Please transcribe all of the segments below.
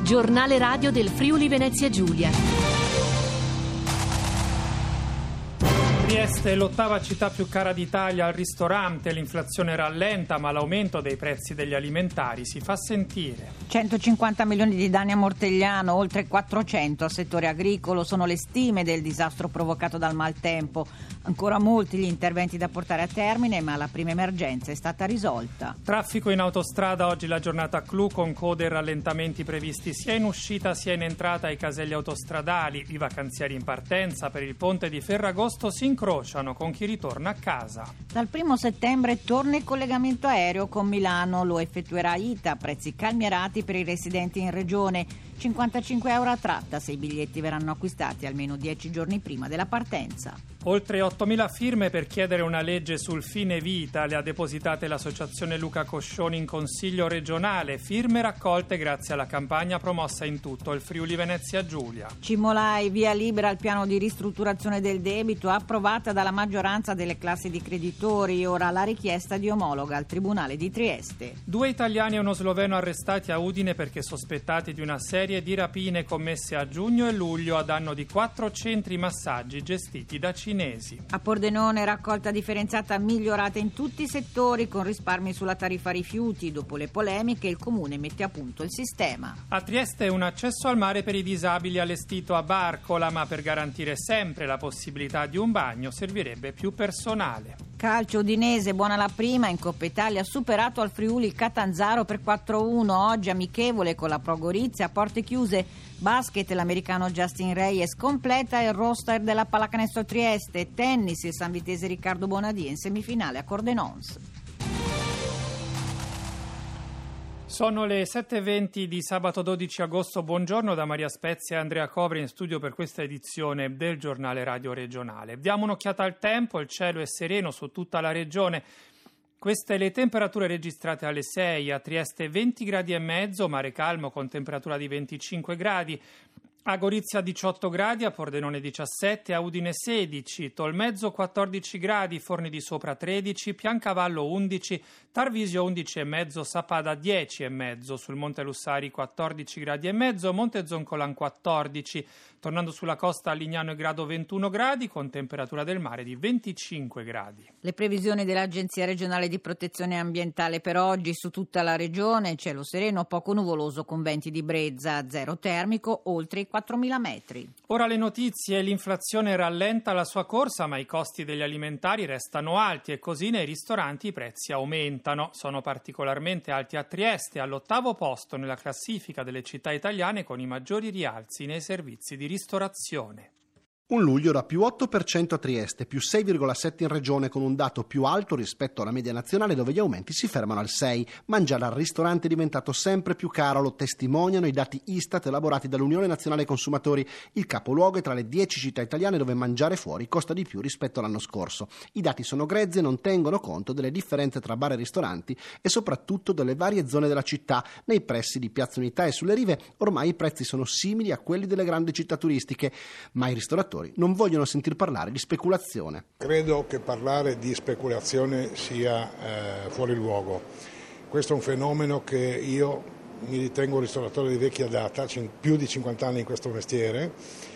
Giornale radio del Friuli Venezia Giulia. Trieste è l'ottava città più cara d'Italia al ristorante, l'inflazione rallenta ma l'aumento dei prezzi degli alimentari si fa sentire. 150 milioni di danni a Mortegliano, oltre 400 al settore agricolo, sono le stime del disastro provocato dal maltempo. Ancora molti gli interventi da portare a termine, ma la prima emergenza è stata risolta. Traffico in autostrada, oggi la giornata clou con code e rallentamenti previsti sia in uscita sia in entrata ai caselli autostradali. I vacanzieri in partenza per il ponte di Ferragosto si incrociano con chi ritorna a casa. Dal 1 settembre torna il collegamento aereo con Milano, lo effettuerà ITA, prezzi calmierati per i residenti in regione, 55 euro a tratta se i biglietti verranno acquistati almeno 10 giorni prima della partenza. Oltre 8.000 firme per chiedere una legge sul fine vita, le ha depositate l'associazione Luca Coscioni in Consiglio regionale, firme raccolte grazie alla campagna promossa in tutto il Friuli Venezia Giulia. Cimolai, via libera al piano di ristrutturazione del debito, approvata dalla maggioranza delle classi di creditori, ora la richiesta di omologa al Tribunale di Trieste. 2 italiani e uno sloveno arrestati a Udine perché sospettati di una serie di rapine commesse a giugno e luglio a danno di 4 centri massaggi gestiti da cinesi. A Pordenone raccolta differenziata migliorata in tutti i settori con risparmi sulla tariffa rifiuti. Dopo le polemiche il comune mette a punto il sistema. A Trieste un accesso al mare per i disabili allestito a Barcola, ma per garantire sempre la possibilità di un bagno servirebbe più personale. Calcio udinese, buona la prima, in Coppa Italia ha superato al Friuli il Catanzaro per 4-1, oggi amichevole con la Pro Gorizia a porte chiuse. Basket, l'americano Justin Reyes completa il roster della Pallacanestro Trieste, tennis, il sanvitese Riccardo Bonadì in semifinale a Cordenons. Sono le 7:20 di sabato 12 agosto, buongiorno da Maria Spezia e Andrea Covri in studio per questa edizione del giornale radio regionale. Diamo un'occhiata al tempo, il cielo è sereno su tutta la regione. Queste le temperature registrate alle 6, a Trieste 20 gradi e mezzo, mare calmo con temperatura di 25 gradi. A Gorizia 18 gradi, a Pordenone 17, a Udine 16, Tolmezzo 14 gradi, Forni di Sopra 13, Piancavallo 11, Tarvisio 11,5, Sappada 10,5, sul Monte Lussari 14 gradi e mezzo, Monte Zoncolan 14, tornando sulla costa a Lignano e Grado 21 gradi, con temperatura del mare di 25 gradi. Le previsioni dell'Agenzia regionale di protezione ambientale per oggi su tutta la regione, cielo sereno, poco nuvoloso con venti di brezza, zero termico, oltre i 4.000 metri. Ora le notizie, l'inflazione rallenta la sua corsa ma i costi degli alimentari restano alti e così nei ristoranti i prezzi aumentano. Sono particolarmente alti a Trieste, all'8° posto nella classifica delle città italiane con i maggiori rialzi nei servizi di ristorazione. Un luglio era più 8% a Trieste, più 6,7% in regione, con un dato più alto rispetto alla media nazionale dove gli aumenti si fermano al 6%. Mangiare al ristorante è diventato sempre più caro, lo testimoniano i dati Istat elaborati dall'Unione Nazionale Consumatori. Il capoluogo è tra le 10 città italiane dove mangiare fuori costa di più rispetto all'anno scorso. I dati sono grezzi e non tengono conto delle differenze tra bar e ristoranti e soprattutto delle varie zone della città. Nei pressi di Piazza Unità e sulle rive ormai i prezzi sono simili a quelli delle grandi città turistiche, ma i ristoratori non vogliono sentir parlare di speculazione. Credo che parlare di speculazione sia fuori luogo. Questo è un fenomeno che io mi ritengo un ristoratore di vecchia data, più di 50 anni in questo mestiere,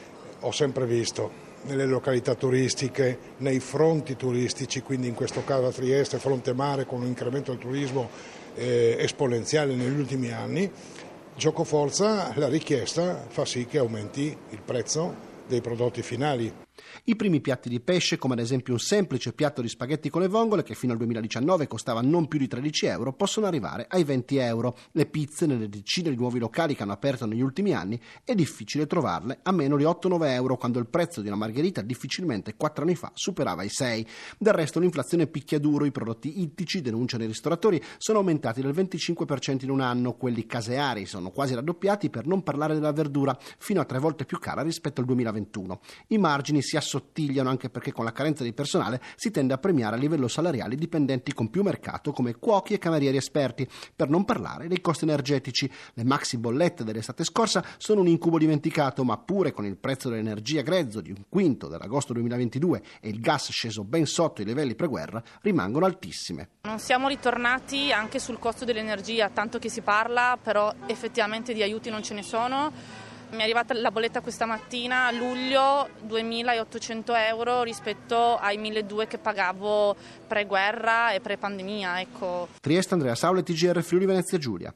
ho sempre visto nelle località turistiche, nei fronti turistici, quindi in questo caso a Trieste, fronte mare, con un incremento del turismo esponenziale negli ultimi anni. Gioco forza, la richiesta fa sì che aumenti il prezzo dei prodotti finali. I primi piatti di pesce, come ad esempio un semplice piatto di spaghetti con le vongole che fino al 2019 costava non più di 13 euro, possono arrivare ai 20 euro. Le pizze nelle decine di nuovi locali che hanno aperto negli ultimi anni è difficile trovarle a meno di 8-9 euro, quando il prezzo di una margherita difficilmente 4 anni fa superava i 6. Del resto l'inflazione picchia duro, i prodotti ittici, denunciano i ristoratori, sono aumentati del 25% in un anno, quelli caseari sono quasi raddoppiati, per non parlare della verdura, fino a 3 volte più cara rispetto al 2021. I margini si assottigliano, anche perché con la carenza di personale si tende a premiare a livello salariale i dipendenti con più mercato come cuochi e camerieri esperti, per non parlare dei costi energetici. Le maxi bollette dell'estate scorsa sono un incubo dimenticato, ma pure con il prezzo dell'energia grezzo di un quinto dell'agosto 2022 e il gas sceso ben sotto i livelli preguerra, rimangono altissime. Non siamo ritornati anche sul costo dell'energia, tanto che si parla, però effettivamente di aiuti non ce ne sono. Mi è arrivata la bolletta questa mattina, a luglio, 2.800 euro rispetto ai 1.200 che pagavo pre-guerra e pre-pandemia. Ecco. Trieste, Andrea Saule, TGR Friuli Venezia Giulia.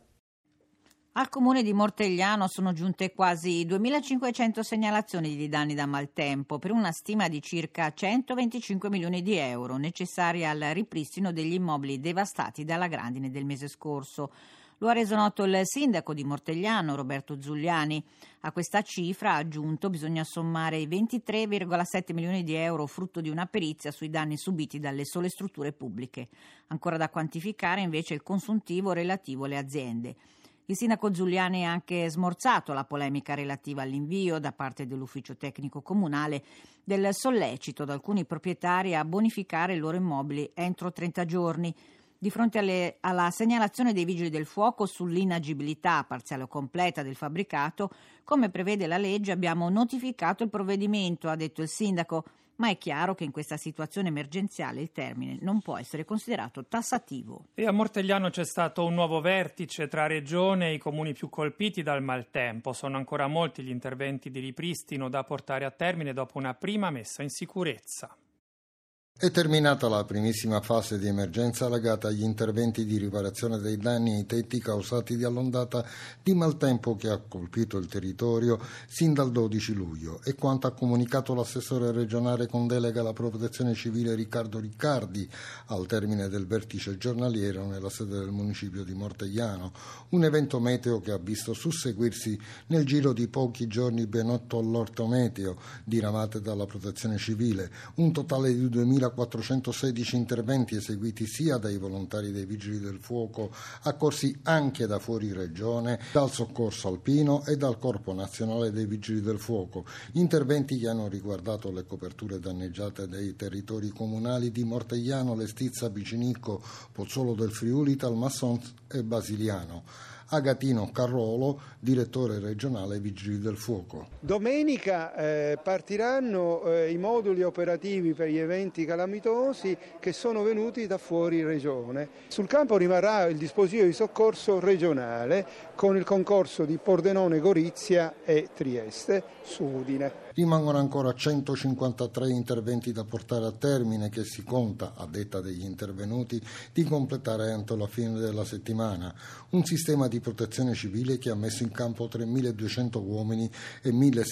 Al comune di Mortegliano sono giunte quasi 2.500 segnalazioni di danni da maltempo per una stima di circa 125 milioni di euro necessari al ripristino degli immobili devastati dalla grandine del mese scorso. Lo ha reso noto il sindaco di Mortegliano, Roberto Zuliani. A questa cifra, ha aggiunto, bisogna sommare i 23,7 milioni di euro frutto di una perizia sui danni subiti dalle sole strutture pubbliche. Ancora da quantificare invece il consuntivo relativo alle aziende. Il sindaco Zuliani ha anche smorzato la polemica relativa all'invio da parte dell'ufficio tecnico comunale del sollecito da alcuni proprietari a bonificare i loro immobili entro 30 giorni. Di fronte alla segnalazione dei vigili del fuoco sull'inagibilità parziale o completa del fabbricato, come prevede la legge, abbiamo notificato il provvedimento, ha detto il sindaco, ma è chiaro che in questa situazione emergenziale il termine non può essere considerato tassativo. E a Mortegliano c'è stato un nuovo vertice tra Regione e i comuni più colpiti dal maltempo. Sono ancora molti gli interventi di ripristino da portare a termine dopo una prima messa in sicurezza. È terminata la primissima fase di emergenza legata agli interventi di riparazione dei danni ai tetti causati dall'ondata di maltempo che ha colpito il territorio sin dal 12 luglio. E quanto ha comunicato l'assessore regionale con delega alla protezione civile Riccardo Riccardi al termine del vertice giornaliero nella sede del municipio di Mortegliano. Un evento meteo che ha visto susseguirsi nel giro di pochi giorni ben 8 all'orto meteo diramate dalla protezione civile. Un totale di 2.416 interventi eseguiti sia dai volontari dei Vigili del Fuoco, accorsi anche da fuori regione, dal Soccorso Alpino e dal Corpo Nazionale dei Vigili del Fuoco. Interventi che hanno riguardato le coperture danneggiate dei territori comunali di Mortegliano, Lestizza, Bicinicco, Pozzolo del Friuli, Talmassons e Basiliano. Agatino Carrolo, direttore regionale Vigili del Fuoco. Domenica partiranno i moduli operativi per gli eventi calamitosi che sono venuti da fuori regione. Sul campo rimarrà il dispositivo di soccorso regionale con il concorso di Pordenone, Gorizia e Trieste su Udine. Rimangono ancora 153 interventi da portare a termine che si conta, a detta degli intervenuti, di completare entro la fine della settimana. Un sistema di protezione civile che ha messo in campo 3.200 uomini e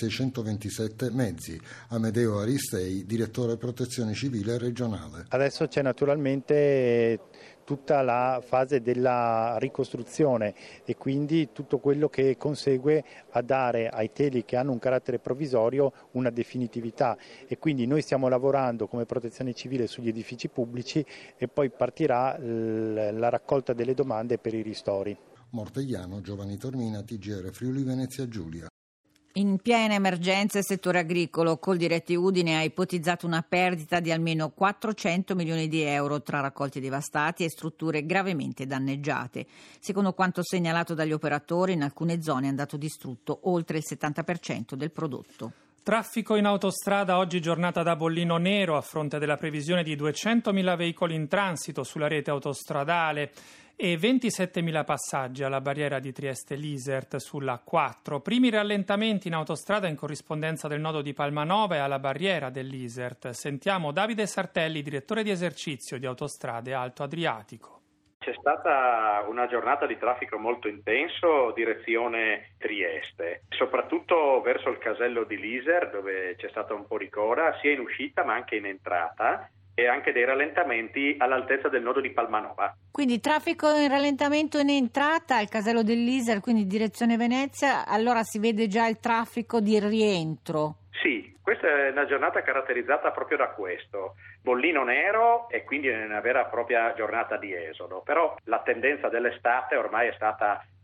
1.627 mezzi. Amedeo Aristei, direttore protezione civile regionale. Adesso c'è naturalmente tutta la fase della ricostruzione e quindi tutto quello che consegue a dare ai teli che hanno un carattere provvisorio una definitività, e quindi noi stiamo lavorando come protezione civile sugli edifici pubblici e poi partirà la raccolta delle domande per i ristori. Mortegliano, Giovanni Tormina, TGR Friuli Venezia Giulia. In piena emergenza il settore agricolo, Coldiretti Udine ha ipotizzato una perdita di almeno 400 milioni di euro tra raccolti devastati e strutture gravemente danneggiate. Secondo quanto segnalato dagli operatori, in alcune zone è andato distrutto oltre il 70% del prodotto. Traffico in autostrada, oggi giornata da bollino nero a fronte della previsione di 200.000 veicoli in transito sulla rete autostradale e 27.000 passaggi alla barriera di Trieste-Lisert sulla 4. Primi rallentamenti in autostrada in corrispondenza del nodo di Palmanova e alla barriera dell'Isert. Sentiamo Davide Sartelli, direttore di esercizio di Autostrade Alto Adriatico. C'è stata una giornata di traffico molto intenso direzione Trieste, soprattutto verso il casello di Liser, dove c'è stata un po' di coda sia in uscita ma anche in entrata, e anche dei rallentamenti all'altezza del nodo di Palmanova. Quindi traffico in rallentamento in entrata al casello dell'Iser, quindi direzione Venezia, allora si vede già il traffico di rientro. Sì, questa è una giornata caratterizzata proprio da questo, bollino nero e quindi una vera e propria giornata di esodo, però la tendenza dell'estate ormai è stata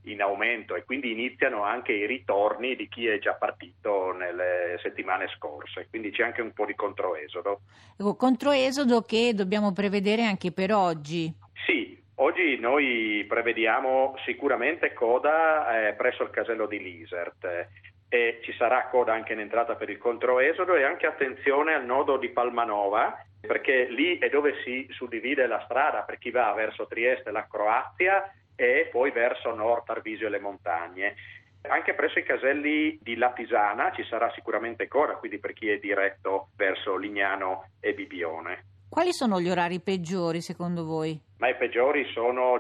in aumento, e quindi iniziano anche i ritorni di chi è già partito nelle settimane scorse, quindi c'è anche un po' di controesodo. Controesodo che dobbiamo prevedere anche per oggi. Sì, oggi noi prevediamo sicuramente coda presso il casello di Lisert, e ci sarà coda anche in entrata per il controesodo, e anche attenzione al nodo di Palmanova, perché lì è dove si suddivide la strada per chi va verso Trieste e la Croazia e poi verso nord Tarvisio e le montagne. Anche presso i caselli di Latisana ci sarà sicuramente coda, quindi per chi è diretto verso Lignano e Bibione. Quali sono gli orari peggiori secondo voi? Ma i peggiori sono,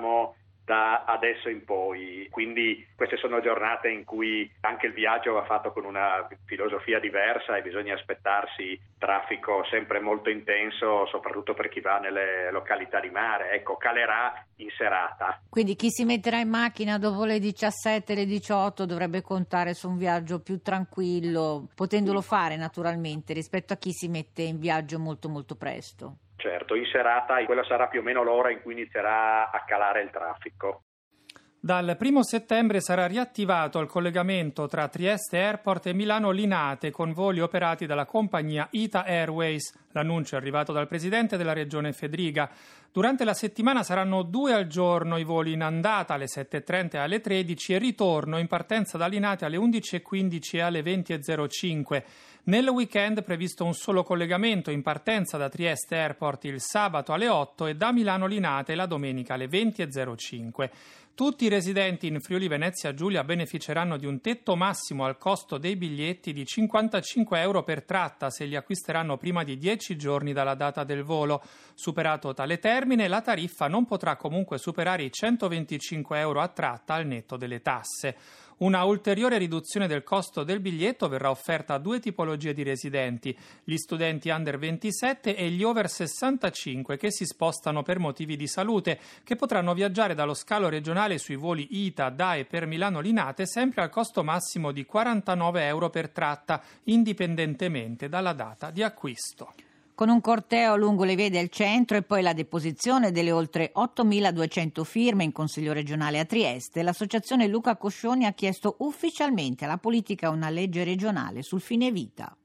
da adesso in poi, quindi queste sono giornate in cui anche il viaggio va fatto con una filosofia diversa e bisogna aspettarsi traffico sempre molto intenso, soprattutto per chi va nelle località di mare. Ecco, calerà in serata. Quindi chi si metterà in macchina dopo le 17, le 18 dovrebbe contare su un viaggio più tranquillo, potendolo fare naturalmente, rispetto a chi si mette in viaggio molto molto presto. Certo, in serata quella sarà più o meno l'ora in cui inizierà a calare il traffico. Dal 1 settembre sarà riattivato il collegamento tra Trieste Airport e Milano Linate con voli operati dalla compagnia Ita Airways. L'annuncio è arrivato dal presidente della regione Fedriga. Durante la settimana saranno 2 al giorno i voli in andata alle 7.30 e alle 13 e ritorno in partenza da Linate alle 11.15 e alle 20.05. Nel weekend è previsto un solo collegamento in partenza da Trieste Airport il sabato alle 8 e da Milano Linate la domenica alle 20.05. Tutti i residenti in Friuli Venezia Giulia beneficeranno di un tetto massimo al costo dei biglietti di 55 euro per tratta se li acquisteranno prima di 10 giorni dalla data del volo. Superato tale termine, la tariffa non potrà comunque superare i 125 euro a tratta al netto delle tasse. Una ulteriore riduzione del costo del biglietto verrà offerta a 2 tipologie di residenti, gli studenti under 27 e gli over 65 che si spostano per motivi di salute, che potranno viaggiare dallo scalo regionale sui voli Ita, DAE per Milano Linate sempre al costo massimo di 49 euro per tratta, indipendentemente dalla data di acquisto. Con un corteo lungo le vie del centro e poi la deposizione delle oltre 8.200 firme in Consiglio regionale a Trieste, l'associazione Luca Coscioni ha chiesto ufficialmente alla politica una legge regionale sul fine vita.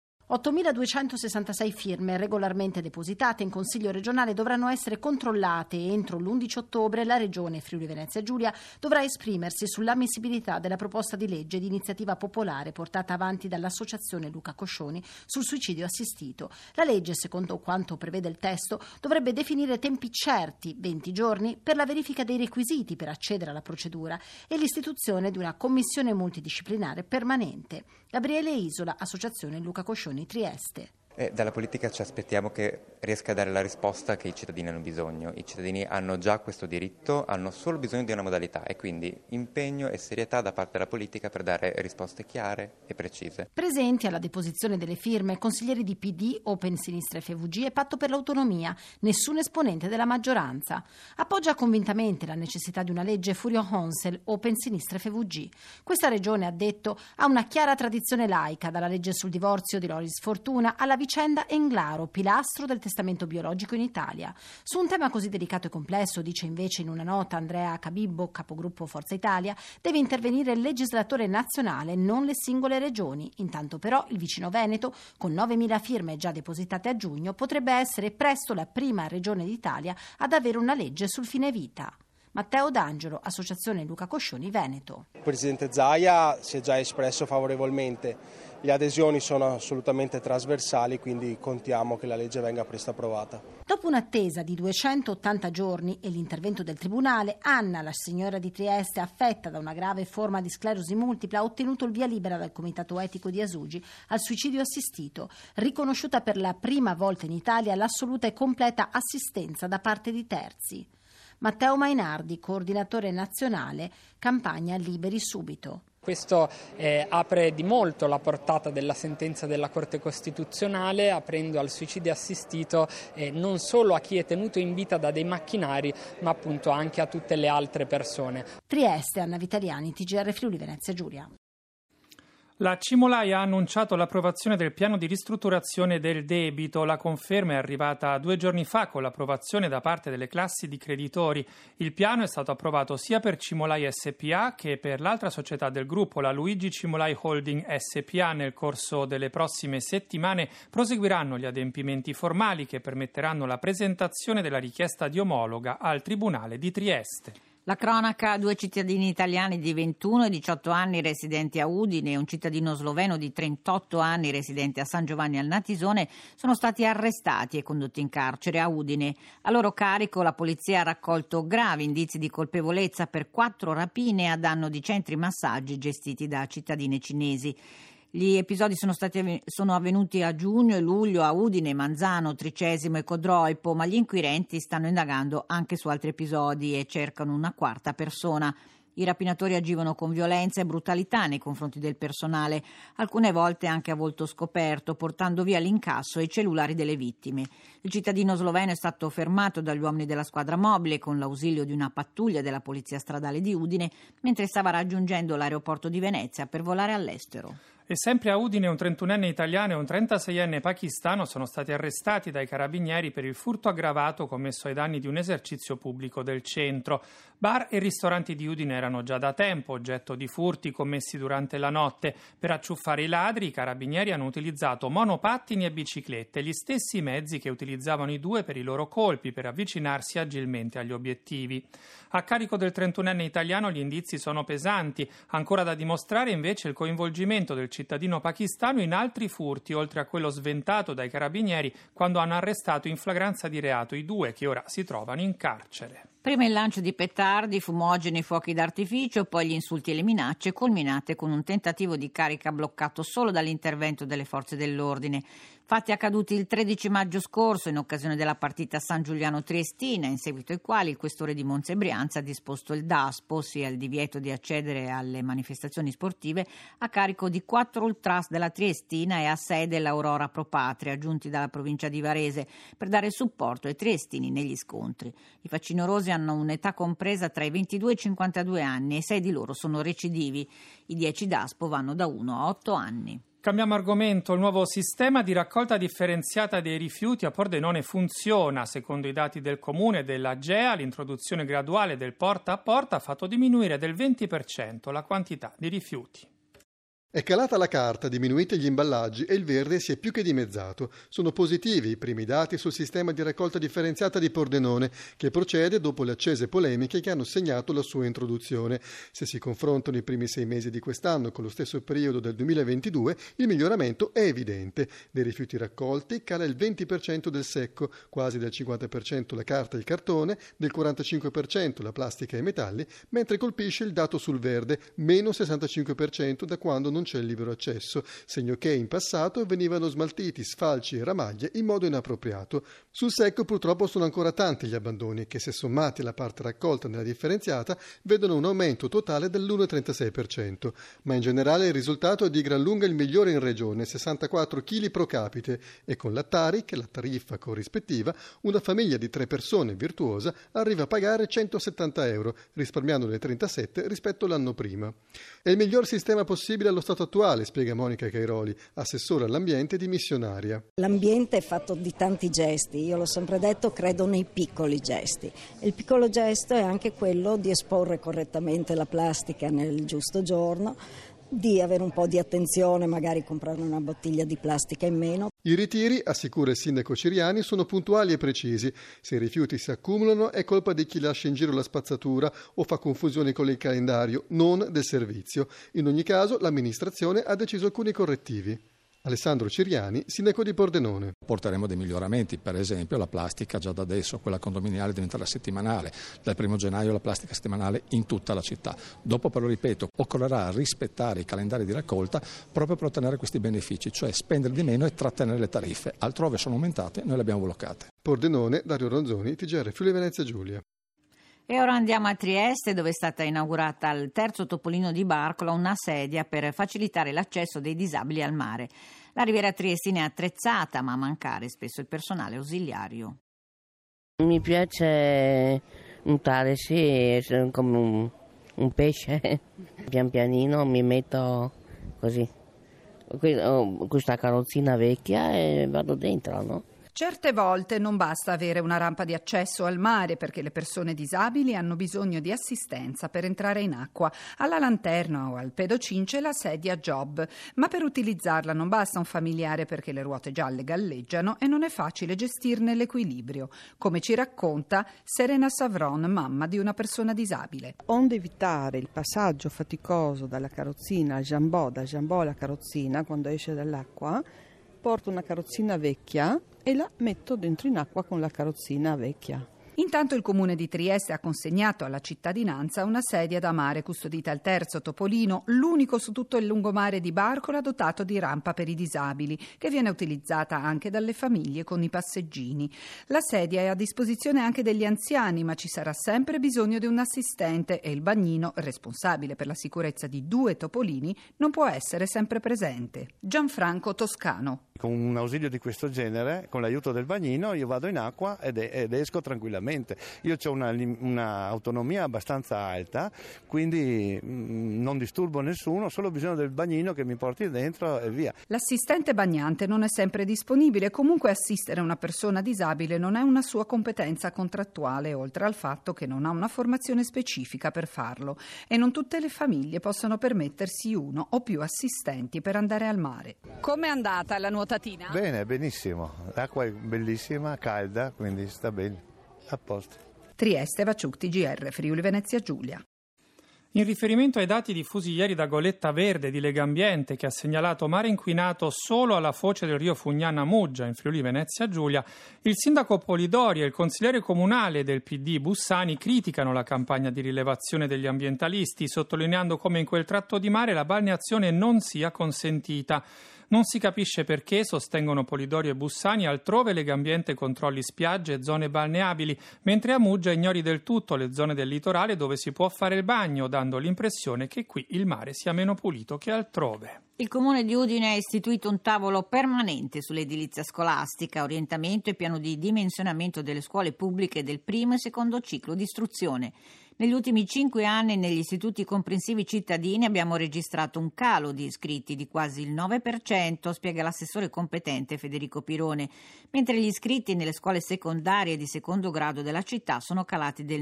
8.266 firme regolarmente depositate in Consiglio regionale dovranno essere controllate e entro l'11 ottobre la Regione Friuli Venezia Giulia dovrà esprimersi sull'ammissibilità della proposta di legge di iniziativa popolare portata avanti dall'Associazione Luca Coscioni sul suicidio assistito. La legge, secondo quanto prevede il testo, dovrebbe definire tempi certi, 20 giorni, per la verifica dei requisiti per accedere alla procedura e l'istituzione di una commissione multidisciplinare permanente. Gabriele Isola, Associazione Luca Coscioni Trieste. Dalla politica ci aspettiamo che riesca a dare la risposta che i cittadini hanno bisogno. I cittadini hanno già questo diritto, hanno solo bisogno di una modalità e quindi impegno e serietà da parte della politica per dare risposte chiare e precise. Presenti alla deposizione delle firme consiglieri di PD, Open Sinistra FVG e Patto per l'Autonomia, nessun esponente della maggioranza. Appoggia convintamente la necessità di una legge Furio Honsel, Open Sinistra FVG. Questa regione, ha detto, ha una chiara tradizione laica, dalla legge sul divorzio di Loris Fortuna alla vicenda Englaro, pilastro del testamento biologico in Italia. Su un tema così delicato e complesso, dice invece in una nota Andrea Cabibbo, capogruppo Forza Italia, deve intervenire il legislatore nazionale, non le singole regioni. Intanto però il vicino Veneto, con 9.000 firme già depositate a giugno, potrebbe essere presto la prima regione d'Italia ad avere una legge sul fine vita. Matteo D'Angelo, Associazione Luca Coscioni Veneto. Il Presidente Zaia si è già espresso favorevolmente. Le adesioni sono assolutamente trasversali, quindi contiamo che la legge venga presto approvata. Dopo un'attesa di 280 giorni e l'intervento del Tribunale, Anna, la signora di Trieste affetta da una grave forma di sclerosi multipla, ha ottenuto il via libera dal Comitato Etico di Asugi al suicidio assistito, riconosciuta per la prima volta in Italia l'assoluta e completa assistenza da parte di terzi. Matteo Mainardi, coordinatore nazionale, campagna Liberi Subito. Questo apre di molto la portata della sentenza della Corte Costituzionale, aprendo al suicidio assistito non solo a chi è tenuto in vita da dei macchinari, ma appunto anche a tutte le altre persone. Trieste, Anna Vitaliani, TGR Friuli Venezia Giulia. La Cimolai ha annunciato l'approvazione del piano di ristrutturazione del debito. La conferma è arrivata 2 giorni fa con l'approvazione da parte delle classi di creditori. Il piano è stato approvato sia per Cimolai SPA che per l'altra società del gruppo, la Luigi Cimolai Holding SPA. Nel corso delle prossime settimane proseguiranno gli adempimenti formali che permetteranno la presentazione della richiesta di omologa al Tribunale di Trieste. La cronaca: 2 cittadini italiani di 21 e 18 anni residenti a Udine e un cittadino sloveno di 38 anni residente a San Giovanni al Natisone sono stati arrestati e condotti in carcere a Udine. A loro carico la polizia ha raccolto gravi indizi di colpevolezza per 4 rapine a danno di centri massaggi gestiti da cittadine cinesi. Gli episodi sono avvenuti a giugno e luglio a Udine, Manzano, Tricesimo e Codroipo, ma gli inquirenti stanno indagando anche su altri episodi e cercano una 4ª persona. I rapinatori agivano con violenza e brutalità nei confronti del personale, alcune volte anche a volto scoperto, portando via l'incasso e i cellulari delle vittime. Il cittadino sloveno è stato fermato dagli uomini della squadra mobile con l'ausilio di una pattuglia della polizia stradale di Udine mentre stava raggiungendo l'aeroporto di Venezia per volare all'estero. E sempre a Udine un 31enne italiano e un 36enne pakistano sono stati arrestati dai carabinieri per il furto aggravato commesso ai danni di un esercizio pubblico del centro. Bar e ristoranti di Udine erano già da tempo oggetto di furti commessi durante la notte. Per acciuffare i ladri, i carabinieri hanno utilizzato monopattini e biciclette, gli stessi mezzi che utilizzavano i due per i loro colpi, per avvicinarsi agilmente agli obiettivi. A carico del 31enne italiano gli indizi sono pesanti, ancora da dimostrare invece il coinvolgimento del cittadino pakistano in altri furti, oltre a quello sventato dai carabinieri quando hanno arrestato in flagranza di reato i 2 che ora si trovano in carcere. Prima il lancio di petardi, fumogeni, fuochi d'artificio, poi gli insulti e le minacce, culminate con un tentativo di carica bloccato solo dall'intervento delle forze dell'ordine. Fatti accaduti il 13 maggio scorso in occasione della partita San Giuliano-Triestina, in seguito ai quali il questore di Monza e Brianza ha disposto il DASPO, sia il divieto di accedere alle manifestazioni sportive, a carico di 4 ultras della Triestina e a 6 dell'Aurora Pro Patria, giunti dalla provincia di Varese, per dare supporto ai triestini negli scontri. I facinorosi hanno un'età compresa tra i 22 e i 52 anni e 6 di loro sono recidivi. I 10 DASPO vanno da 1 a 8 anni. Cambiamo argomento. Il nuovo sistema di raccolta differenziata dei rifiuti a Pordenone funziona. Secondo i dati del Comune e dell'Agea, l'introduzione graduale del porta a porta ha fatto diminuire del 20% la quantità di rifiuti. È calata la carta, diminuiti gli imballaggi e il verde si è più che dimezzato. Sono positivi i primi dati sul sistema di raccolta differenziata di Pordenone, che procede dopo le accese polemiche che hanno segnato la sua introduzione. Se si confrontano i primi 6 mesi di quest'anno con lo stesso periodo del 2022, il miglioramento è evidente. Dei rifiuti raccolti cala il 20% del secco, quasi del 50% la carta e il cartone, del 45% la plastica e i metalli, mentre colpisce il dato sul verde, meno 65% da quando non c'è il libero accesso, segno che in passato venivano smaltiti sfalci e ramaglie in modo inappropriato. Sul secco purtroppo sono ancora tanti gli abbandoni che, se sommati alla parte raccolta nella differenziata, vedono un aumento totale dell'1,36%, ma in generale il risultato è di gran lunga il migliore in regione, 64 kg pro capite, e con la Taric, la tariffa corrispettiva, una famiglia di 3 persone virtuosa arriva a pagare 170 euro, risparmiandone 37 rispetto all'anno prima. È il miglior sistema possibile allo stato attuale, spiega Monica Cairoli, assessore all'ambiente di Missionaria. L'ambiente è fatto di tanti gesti, io l'ho sempre detto, credo nei piccoli gesti. Il piccolo gesto è anche quello di esporre correttamente la plastica nel giusto giorno, di avere un po' di attenzione, magari comprare una bottiglia di plastica in meno. I ritiri, assicura il sindaco Ciriani, sono puntuali e precisi. Se i rifiuti si accumulano è colpa di chi lascia in giro la spazzatura o fa confusione con il calendario, non del servizio. In ogni caso l'amministrazione ha deciso alcuni correttivi. Alessandro Ciriani, sindaco di Pordenone. Porteremo dei miglioramenti, per esempio la plastica già da adesso, quella condominiale diventerà settimanale, dal 1 gennaio la plastica settimanale in tutta la città. Dopo però, ripeto, occorrerà rispettare i calendari di raccolta proprio per ottenere questi benefici, cioè spendere di meno e trattenere le tariffe. Altrove sono aumentate, noi le abbiamo bloccate. Pordenone, Dario Ronzoni, TGR Friuli Venezia Giulia. E ora andiamo a Trieste, dove è stata inaugurata al terzo Topolino di Barcola una sedia per facilitare l'accesso dei disabili al mare. La Riviera Triestina è attrezzata, ma a mancare spesso il personale ausiliario. Mi piace nuotare, sì, come un pesce. Pian pianino mi metto così, questa carrozzina vecchia e vado dentro, no? Certe volte non basta avere una rampa di accesso al mare perché le persone disabili hanno bisogno di assistenza per entrare in acqua. Alla lanterna o al pedocin c'è la sedia Job, ma per utilizzarla non basta un familiare perché le ruote gialle galleggiano e non è facile gestirne l'equilibrio, come ci racconta Serena Savron, mamma di una persona disabile. Onde evitare il passaggio faticoso dalla carrozzina al jambò, dal jambò alla carrozzina quando esce dall'acqua, porto una carrozzina vecchia e la metto dentro in acqua con la carrozzina vecchia. Intanto il Comune di Trieste ha consegnato alla cittadinanza una sedia da mare custodita al Terzo Topolino, l'unico su tutto il lungomare di Barcola dotato di rampa per i disabili, che viene utilizzata anche dalle famiglie con i passeggini. La sedia è a disposizione anche degli anziani, ma ci sarà sempre bisogno di un assistente e il bagnino, responsabile per la sicurezza di 2 topolini, non può essere sempre presente. Gianfranco Toscano. Con un ausilio di questo genere, con l'aiuto del bagnino, io vado in acqua ed esco tranquillamente. Io ho una autonomia abbastanza alta, quindi non disturbo nessuno, ho solo bisogno del bagnino che mi porti dentro e via. L'assistente bagnante non è sempre disponibile, comunque assistere una persona disabile non è una sua competenza contrattuale, oltre al fatto che non ha una formazione specifica per farlo e non tutte le famiglie possono permettersi uno o più assistenti per andare al mare. Com'è andata la nuotatina? Bene, benissimo. L'acqua è bellissima, calda, quindi sta bene. A posto. Trieste, Vaciuc, TGR, Friuli Venezia Giulia. In riferimento ai dati diffusi ieri da Goletta Verde di Legambiente, che ha segnalato mare inquinato solo alla foce del Rio Fugnana Muggia in Friuli Venezia Giulia, il sindaco Polidori e il consigliere comunale del PD Bussani criticano la campagna di rilevazione degli ambientalisti, sottolineando come in quel tratto di mare la balneazione non sia consentita. Non si capisce perché, sostengono Polidori e Bussani, altrove Legambiente controlli spiagge e zone balneabili, mentre a Muggia ignori del tutto le zone del litorale dove si può fare il bagno, dando l'impressione che qui il mare sia meno pulito che altrove. Il Comune di Udine ha istituito un tavolo permanente sull'edilizia scolastica, orientamento e piano di dimensionamento delle scuole pubbliche del primo e secondo ciclo di istruzione. Negli ultimi 5 anni negli istituti comprensivi cittadini abbiamo registrato un calo di iscritti di quasi il 9%, spiega l'assessore competente Federico Pirone, mentre gli iscritti nelle scuole secondarie di secondo grado della città sono calati del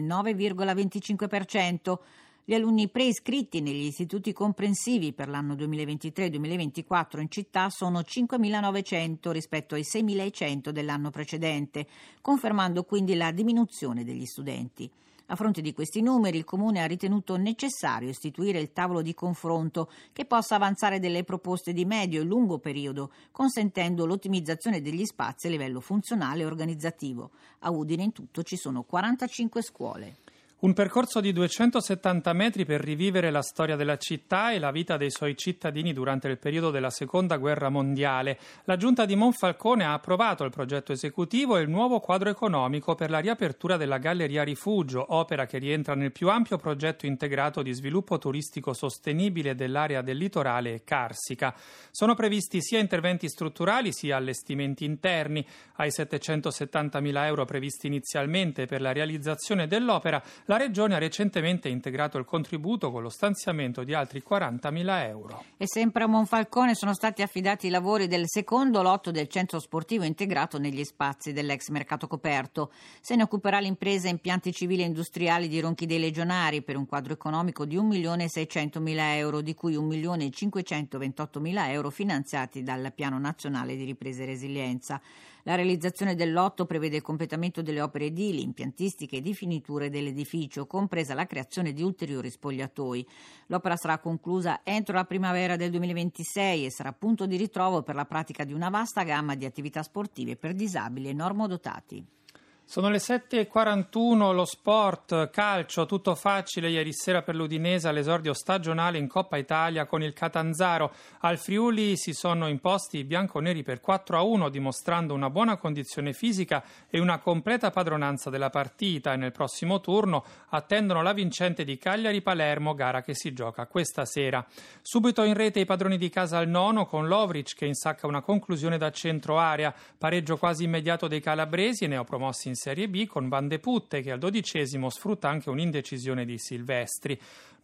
9,25%. Gli alunni preiscritti negli istituti comprensivi per l'anno 2023-2024 in città sono 5.900 rispetto ai 6.100 dell'anno precedente, confermando quindi la diminuzione degli studenti. A fronte di questi numeri, il Comune ha ritenuto necessario istituire il tavolo di confronto che possa avanzare delle proposte di medio e lungo periodo, consentendo l'ottimizzazione degli spazi a livello funzionale e organizzativo. A Udine in tutto ci sono 45 scuole. Un percorso di 270 metri per rivivere la storia della città e la vita dei suoi cittadini durante il periodo della Seconda Guerra Mondiale. La Giunta di Monfalcone ha approvato il progetto esecutivo e il nuovo quadro economico per la riapertura della Galleria Rifugio, opera che rientra nel più ampio progetto integrato di sviluppo turistico sostenibile dell'area del litorale e carsica. Sono previsti sia interventi strutturali sia allestimenti interni. Ai 770.000 euro previsti inizialmente per la realizzazione dell'opera, la Regione ha recentemente integrato il contributo con lo stanziamento di altri 40.000 euro. E sempre a Monfalcone sono stati affidati i lavori del secondo lotto del centro sportivo integrato negli spazi dell'ex mercato coperto. Se ne occuperà l'impresa Impianti Civili e Industriali di Ronchi dei Legionari per un quadro economico di 1.600.000 euro, di cui 1.528.000 euro finanziati dal Piano Nazionale di Ripresa e Resilienza. La realizzazione del lotto prevede il completamento delle opere edili, impiantistiche e di finiture dell'edificio, compresa la creazione di ulteriori spogliatoi. L'opera sarà conclusa entro la primavera del 2026 e sarà punto di ritrovo per la pratica di una vasta gamma di attività sportive per disabili e normodotati. Sono le 7.41, lo sport, calcio, tutto facile ieri sera per l'Udinese all'esordio stagionale in Coppa Italia con il Catanzaro. Al Friuli si sono imposti i bianconeri per 4-1, dimostrando una buona condizione fisica e una completa padronanza della partita, e nel prossimo turno attendono la vincente di Cagliari-Palermo, gara che si gioca questa sera. Subito in rete i padroni di casa al nono con Lovric che insacca una conclusione da centro area, pareggio quasi immediato dei calabresi e neopromossi in Serie B con Van de Putte che al 12° sfrutta anche un'indecisione di Silvestri.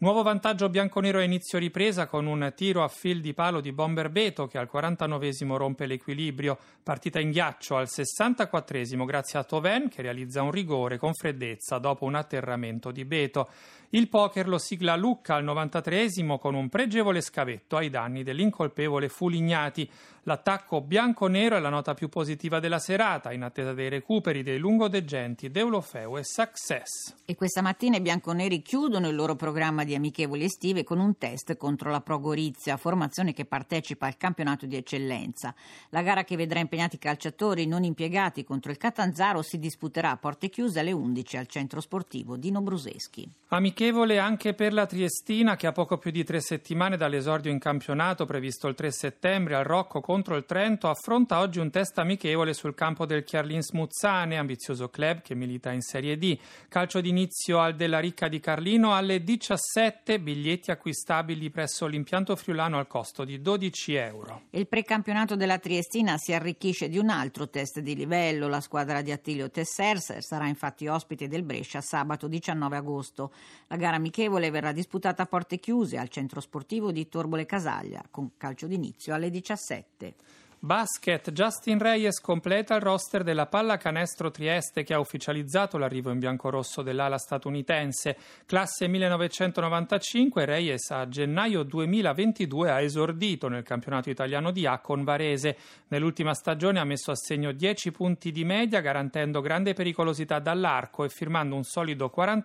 Nuovo vantaggio bianconero a inizio ripresa con un tiro a fil di palo di Bomberbeto che al 49esimo rompe l'equilibrio. Partita in ghiaccio al 64esimo grazie a Toven che realizza un rigore con freddezza dopo un atterramento di Beto. Il poker lo sigla Lucca al 93esimo con un pregevole scavetto ai danni dell'incolpevole Fulignati. L'attacco bianconero è la nota più positiva della serata, in attesa dei recuperi dei lungodeggenti Deulofeu e Success. E questa mattina i bianconeri chiudono il loro programma di amichevoli estive con un test contro la Pro Gorizia, formazione che partecipa al campionato di eccellenza. La gara che vedrà impegnati calciatori non impiegati contro il Catanzaro si disputerà a porte chiuse alle 11 al centro sportivo Dino Bruseschi. Amichevole anche per la Triestina che ha poco più di 3 settimane dall'esordio in campionato previsto il 3 settembre al Rocco contro il Trento affronta oggi un test amichevole sul campo del Chiarlins Muzzane, ambizioso club che milita in Serie D. Calcio d'inizio al Della Ricca di Carlino alle 17, biglietti acquistabili presso l'impianto friulano al costo di €12. Il precampionato della Triestina si arricchisce di un altro test di livello. La squadra di Attilio Tessers sarà infatti ospite del Brescia sabato 19 agosto. La gara amichevole verrà disputata a porte chiuse al centro sportivo di Torbole Casaglia con calcio d'inizio alle 17. Basket, Justin Reyes completa il roster della Pallacanestro Trieste che ha ufficializzato l'arrivo in biancorosso dell'ala statunitense. Classe 1995, Reyes a gennaio 2022 ha esordito nel campionato italiano di A con Varese. Nell'ultima stagione ha messo a segno 10 punti di media garantendo grande pericolosità dall'arco e firmando un solido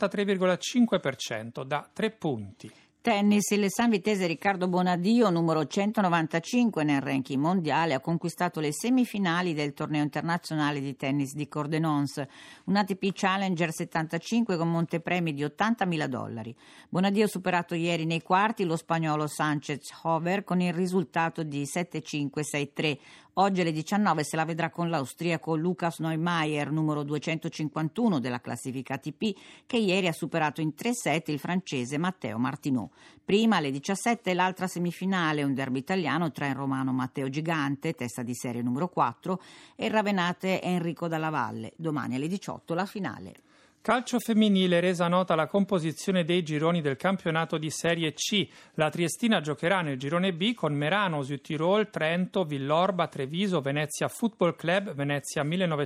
43,5% da 3 punti. Tennis, il sanvitese Riccardo Bonadio, numero 195 nel ranking mondiale, ha conquistato le semifinali del torneo internazionale di tennis di Cordenons, un ATP Challenger 75 con montepremi di $80.000. Bonadio ha superato ieri nei quarti lo spagnolo Sánchez Hover con il risultato di 7-5, 6-3. Oggi alle 19 se la vedrà con l'austriaco Lukas Neumeier, numero 251 della classifica ATP, che ieri ha superato in 3 set il francese Matteo Martineau. Prima alle 17 l'altra semifinale, un derby italiano tra il romano Matteo Gigante, testa di serie numero 4, e il ravenate Enrico Dalla Valle. Domani alle 18 la finale. Calcio femminile, resa nota la composizione dei gironi del campionato di Serie C. La Triestina giocherà nel girone B con Merano, Südtirol, Trento, Villorba, Treviso, Venezia Football Club, Venezia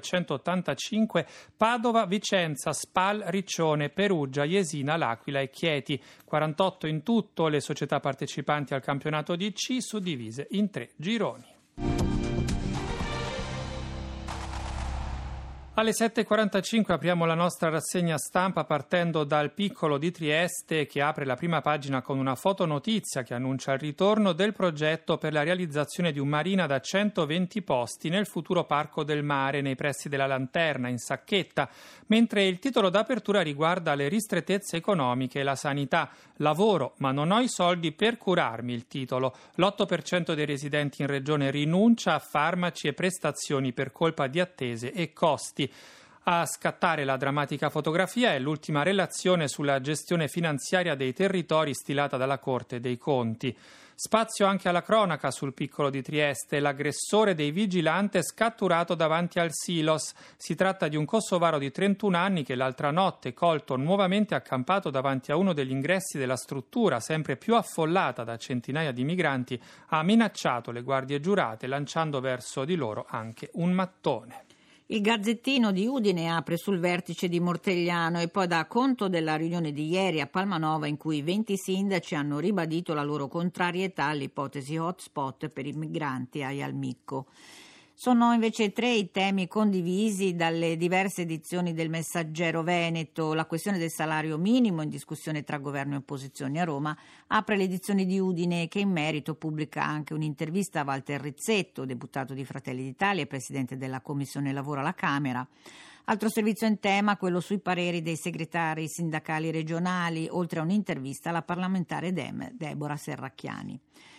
1985, Padova, Vicenza, Spal, Riccione, Perugia, Jesina, L'Aquila e Chieti. 48 in tutto le società partecipanti al campionato di C, suddivise in 3 gironi. Alle 7.45 apriamo la nostra rassegna stampa partendo dal Piccolo di Trieste che apre la prima pagina con una fotonotizia che annuncia il ritorno del progetto per la realizzazione di un marina da 120 posti nel futuro Parco del Mare nei pressi della Lanterna in Sacchetta, mentre il titolo d'apertura riguarda le ristrettezze economiche e la sanità. Lavoro, ma non ho i soldi per curarmi, il titolo. L'8% dei residenti in regione rinuncia a farmaci e prestazioni per colpa di attese e costi. A scattare la drammatica fotografia è l'ultima relazione sulla gestione finanziaria dei territori stilata dalla Corte dei Conti. Spazio anche alla cronaca sul Piccolo di Trieste, l'aggressore dei vigilantes catturato davanti al Silos. Si tratta di un kosovaro di 31 anni che l'altra notte, colto nuovamente accampato davanti a uno degli ingressi della struttura, sempre più affollata da centinaia di migranti, ha minacciato le guardie giurate lanciando verso di loro anche un mattone. Il Gazzettino di Udine apre sul vertice di Mortegliano e poi dà conto della riunione di ieri a Palmanova in cui 20 sindaci hanno ribadito la loro contrarietà all'ipotesi hotspot per i migranti a Ialmicco. Sono invece 3 i temi condivisi dalle diverse edizioni del Messaggero Veneto. La questione del salario minimo in discussione tra governo e opposizioni a Roma apre l'edizione di Udine che in merito pubblica anche un'intervista a Walter Rizzetto, deputato di Fratelli d'Italia e presidente della Commissione Lavoro alla Camera. Altro servizio in tema, quello sui pareri dei segretari sindacali regionali, oltre a un'intervista alla parlamentare Dem, Deborah Serracchiani.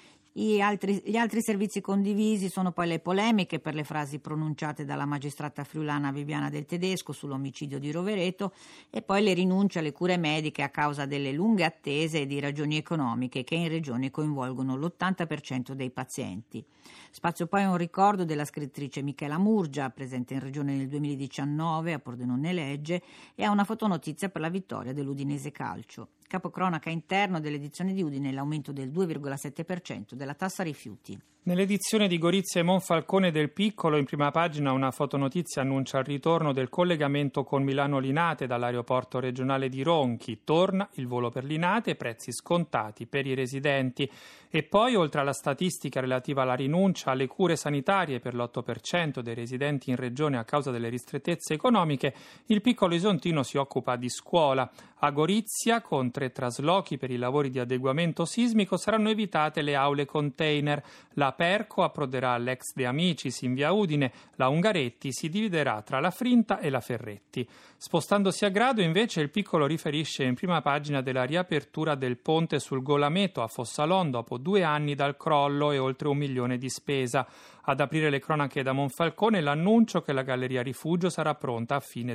Gli altri servizi condivisi sono poi le polemiche per le frasi pronunciate dalla magistrata friulana Viviana Del Tedesco sull'omicidio di Rovereto e poi le rinunce alle cure mediche a causa delle lunghe attese e di ragioni economiche che in regione coinvolgono l'80% dei pazienti. Spazio poi a un ricordo della scrittrice Michela Murgia, presente in regione nel 2019 a Pordenone Legge, e a una fotonotizia per la vittoria dell'Udinese Calcio. Capocronaca interno dell'edizione di Udine, l'aumento del 2,7% della tassa rifiuti. Nell'edizione di Gorizia e Monfalcone del Piccolo, in prima pagina una fotonotizia annuncia il ritorno del collegamento con Milano Linate dall'aeroporto regionale di Ronchi. Torna il volo per Linate, prezzi scontati per i residenti. E poi, oltre alla statistica relativa alla rinuncia alle cure sanitarie per l'8% dei residenti in regione a causa delle ristrettezze economiche, il Piccolo Isontino si occupa di scuola. A Gorizia, con 3 traslochi per i lavori di adeguamento sismico, saranno evitate le aule container. La Perco approderà all'ex De Amicis in via Udine, la Ungaretti si dividerà tra la Frinta e la Ferretti. Spostandosi a Grado, invece, il Piccolo riferisce in prima pagina della riapertura del ponte sul Golameto a Fossalon dopo 2 anni dal crollo e oltre 1 milione di spesa. Ad aprire le cronache da Monfalcone l'annuncio che la Galleria Rifugio sarà pronta a fine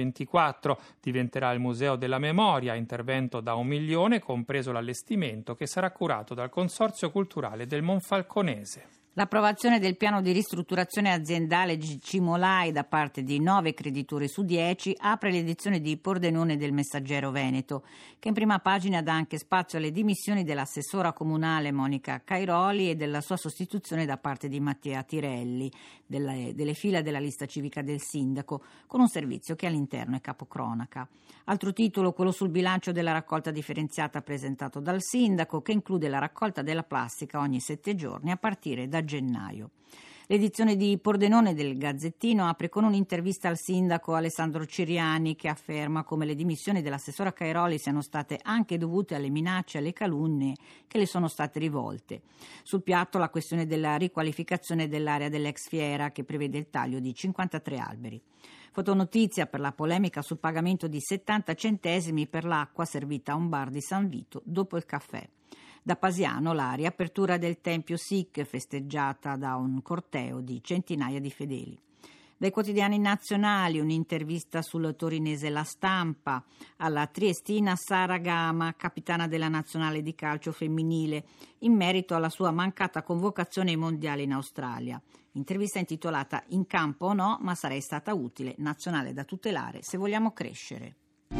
2024. Diventerà il Museo della Memoria, intervento da 1 milione, compreso l'allestimento che sarà curato dal Consorzio Culturale del Monfalconese. L'approvazione del piano di ristrutturazione aziendale Cimolai da parte di 9 creditori su 10 apre l'edizione di Pordenone del Messaggero Veneto, che in prima pagina dà anche spazio alle dimissioni dell'assessora comunale Monica Cairoli e della sua sostituzione da parte di Mattia Tirelli, delle fila della lista civica del sindaco, con un servizio che all'interno è capocronaca. Altro titolo, quello sul bilancio della raccolta differenziata presentato dal sindaco, che include la raccolta della plastica ogni 7 giorni a partire da gennaio. L'edizione di Pordenone del Gazzettino apre con un'intervista al sindaco Alessandro Ciriani, che afferma come le dimissioni dell'assessora Cairoli siano state anche dovute alle minacce e alle calunnie che le sono state rivolte. Sul piatto la questione della riqualificazione dell'area dell'ex fiera, che prevede il taglio di 53 alberi. Fotonotizia per la polemica sul pagamento di 70 centesimi per l'acqua servita a un bar di San Vito dopo il caffè. Da Pasiano la riapertura del Tempio Sikh, festeggiata da un corteo di centinaia di fedeli. Dai quotidiani nazionali un'intervista sul torinese La Stampa, alla triestina Sara Gama, capitana della nazionale di calcio femminile, in merito alla sua mancata convocazione ai mondiali in Australia. Intervista intitolata "In campo o no, ma sarei stata utile, nazionale da tutelare se vogliamo crescere".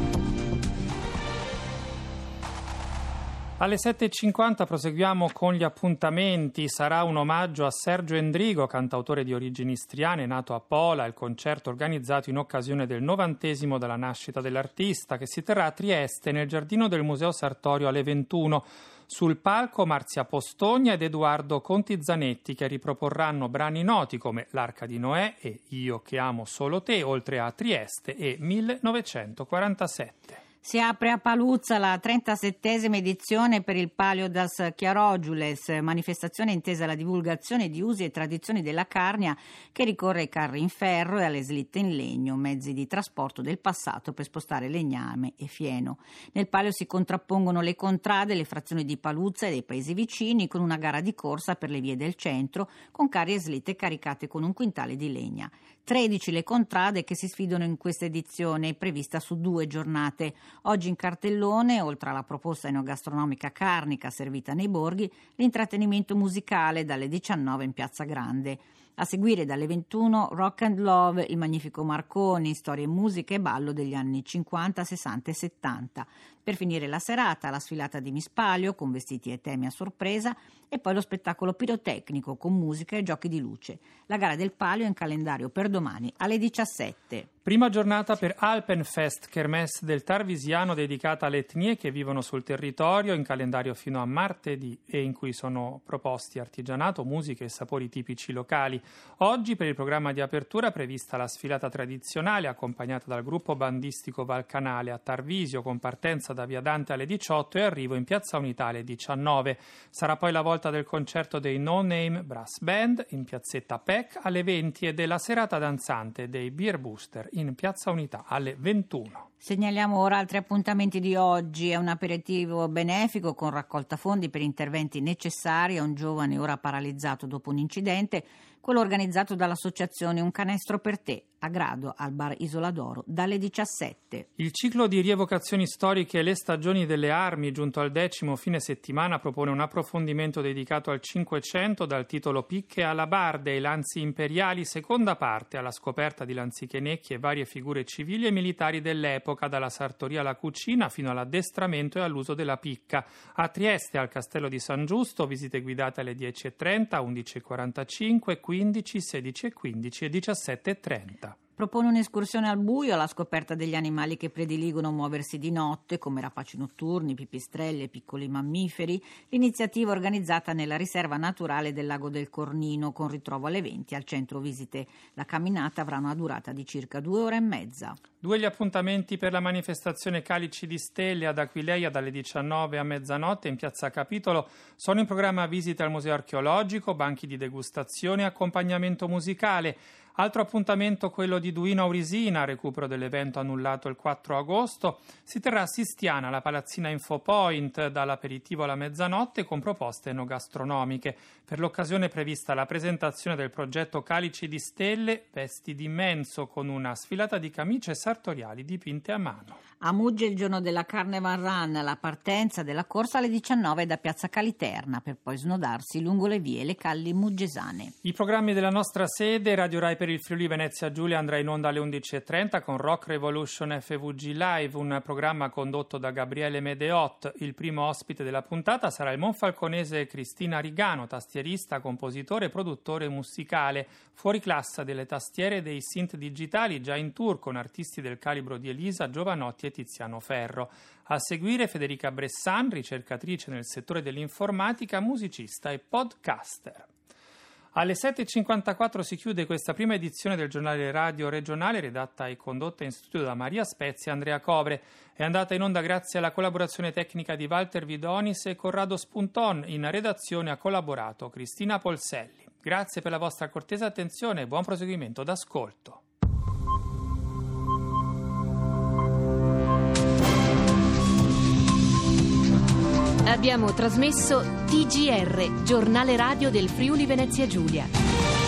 Alle 7.50 proseguiamo con gli appuntamenti. Sarà un omaggio a Sergio Endrigo, cantautore di origini istriane, nato a Pola, il concerto organizzato in occasione del 90° dalla nascita dell'artista, che si terrà a Trieste nel giardino del Museo Sartorio alle 21. Sul palco Marzia Postogna ed Edoardo Conti-Zanetti, che riproporranno brani noti come L'Arca di Noè e Io che amo solo te, oltre a Trieste e 1947. Si apre a Paluzza la 37esima edizione per il Palio das Chiarogiules, manifestazione intesa alla divulgazione di usi e tradizioni della Carnia, che ricorre ai carri in ferro e alle slitte in legno, mezzi di trasporto del passato per spostare legname e fieno. Nel palio si contrappongono le contrade, le frazioni di Paluzza e dei paesi vicini, con una gara di corsa per le vie del centro, con carri e slitte caricate con un quintale di legna. 13 le contrade che si sfidano in questa edizione, prevista su 2 giornate. Oggi in cartellone, oltre alla proposta enogastronomica carnica servita nei borghi, l'intrattenimento musicale dalle 19 in Piazza Grande. A seguire dalle 21 Rock and Love, il magnifico Marconi, storie, musica e ballo degli anni 50, 60 e 70. Per finire la serata, la sfilata di Miss Palio con vestiti e temi a sorpresa e poi lo spettacolo pirotecnico con musica e giochi di luce. La gara del Palio è in calendario per domani alle 17. Prima giornata per Alpenfest, kermesse del Tarvisiano dedicata alle etnie che vivono sul territorio, in calendario fino a martedì, e in cui sono proposti artigianato, musiche e sapori tipici locali. Oggi per il programma di apertura prevista la sfilata tradizionale accompagnata dal gruppo bandistico Valcanale a Tarvisio, con partenza da Via Dante alle 18 e arrivo in Piazza Unità alle 19. Sarà poi la volta del concerto dei No Name Brass Band in piazzetta PEC alle 20 e della serata danzante dei Beer Booster in Piazza Unità alle 21. Segnaliamo ora altri appuntamenti di oggi. È un aperitivo benefico con raccolta fondi per interventi necessari a un giovane ora paralizzato dopo un incidente, quello organizzato dall'associazione Un Canestro per Te. a Grado al bar Isola d'Oro dalle 17. Il ciclo di rievocazioni storiche Le stagioni delle armi, giunto al 10° fine settimana, propone un approfondimento dedicato al Cinquecento dal titolo Picche alabarde e lanzi imperiali, seconda parte, alla scoperta di lanzichenecchi e varie figure civili e militari dell'epoca, dalla sartoria alla cucina fino all'addestramento e all'uso della picca. A Trieste, al Castello di San Giusto, visite guidate alle 10:30, 11:45, 15, 16:15 e 17:30. Propone un'escursione al buio alla scoperta degli animali che prediligono muoversi di notte, come rapaci notturni, pipistrelli e piccoli mammiferi. L'iniziativa organizzata nella riserva naturale del Lago del Cornino, con ritrovo alle 20 al centro visite. La camminata avrà una durata di circa 2 ore e mezza. 2 gli appuntamenti per la manifestazione Calici di Stelle ad Aquileia dalle 19 a mezzanotte in Piazza Capitolo. Sono in programma visite al Museo Archeologico, banchi di degustazione e accompagnamento musicale. Altro appuntamento quello di Duino Aurisina, recupero dell'evento annullato il 4 agosto. Si terrà a Sistiana, alla Palazzina Infopoint, dall'aperitivo alla mezzanotte con proposte enogastronomiche. Per l'occasione è prevista la presentazione del progetto Calici di Stelle, vesti d'immenso, con una sfilata di camicie sartoriali dipinte a mano. A Mugge il giorno della Carnival Run, la partenza della corsa alle 19 da Piazza Caliterna, per poi snodarsi lungo le vie e le calli muggesane. I programmi della nostra sede, Radio Rai per il Friuli Venezia Giulia, andrà in onda alle 11:30 con Rock Revolution FVG Live, un programma condotto da Gabriele Medeot. Il primo ospite della puntata sarà il monfalconese Cristina Rigano, tastierista, compositore e produttore musicale, fuori classe delle tastiere e dei synth digitali, già in tour con artisti del calibro di Elisa Giovanotti e Tiziano Ferro. A seguire Federica Bressan, ricercatrice nel settore dell'informatica, musicista e podcaster. Alle 7:54 si chiude questa prima edizione del giornale radio regionale, redatta e condotta in studio da Maria Spezia e Andrea Covre. È andata in onda grazie alla collaborazione tecnica di Walter Vidonis e Corrado Spunton. In redazione ha collaborato Cristina Polselli. Grazie per la vostra cortese attenzione e buon proseguimento d'ascolto. Abbiamo trasmesso TGR, giornale radio del Friuli Venezia Giulia.